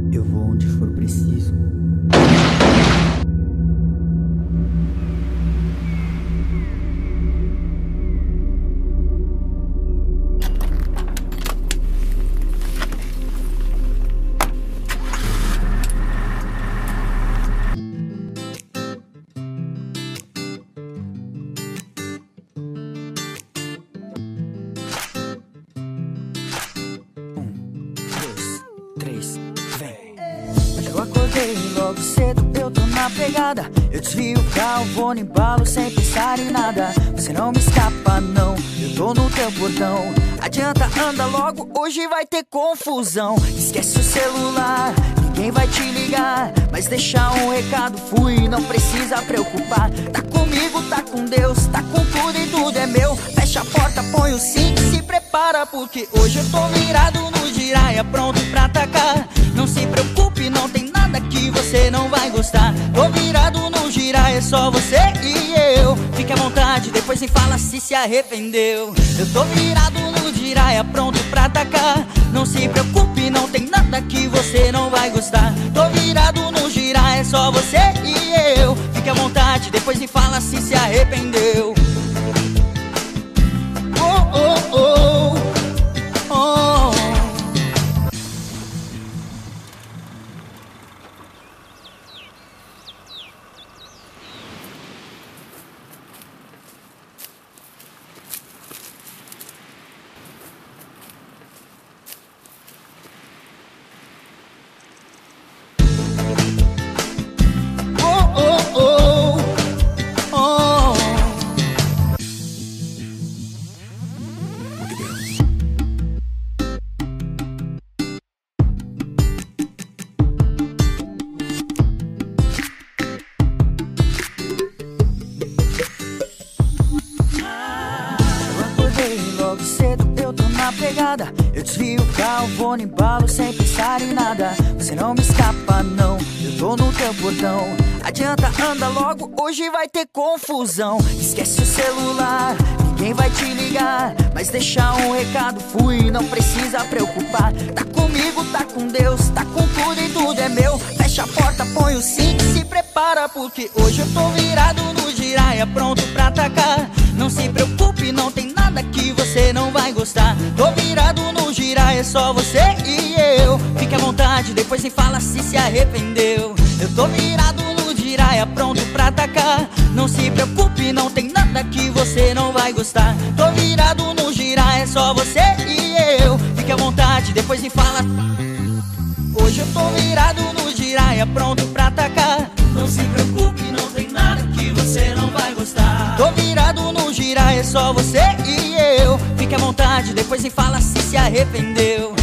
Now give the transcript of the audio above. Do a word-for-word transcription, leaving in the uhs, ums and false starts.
Eu vou onde for preciso. Eu acordei logo cedo, eu tô na pegada. Eu desvio o carro, vou no embalo sem pensar em nada. Você não me escapa não, eu tô no teu portão. Adianta, anda logo, hoje vai ter confusão. Esquece o celular, ninguém vai te ligar. Mas deixa um recado, fui, não precisa preocupar. Tá comigo, tá com Deus, tá com tudo e tudo é meu. Fecha a porta, põe o cinto e se prepara, porque hoje eu tô virado no giraia, pronto pra atacar. Não se preocupe, não tem nada que você não vai gostar. Tô virado no giraia, é só você e eu. Fique à vontade, depois me fala se se arrependeu. Eu tô virado no giraia, pronto pra atacar. Não se preocupe, não tem nada que você não vai gostar. Tô virado no giraia, é só você e eu. Fique à vontade, depois me fala se se arrependeu. Oh, oh, oh, oh. Logo cedo eu tô na pegada. Eu desvio o carro, vou no embalo sem pensar em nada. Você não me escapa não, eu tô no teu portão. Adianta, anda logo, hoje vai ter confusão. Esquece o celular, ninguém vai te ligar. Mas deixa um recado, fui, não precisa preocupar. Tá comigo, tá com Deus, tá com tudo e tudo é meu. Fecha a porta, põe o cinto e se prepara, porque hoje eu tô virado no giraia, pronto pra atacar. Não se preocupe, não tem nada que você não vai gostar. Tô virado no giraia, é só você e eu. Fique à vontade, depois me fala se se arrependeu. Eu tô virado no giraia, pronto pra atacar. Não se preocupe, não tem nada que você não vai gostar. Tô virado no giraia, é só você e eu. Fique à vontade, depois me fala. Hoje eu tô virado no giraia, pronto pra atacar. Não se preocupe, não tem nada que você não vai gostar. Tô virado no giraia, é só você e eu. Fique à vontade, depois me fala se se arrependeu.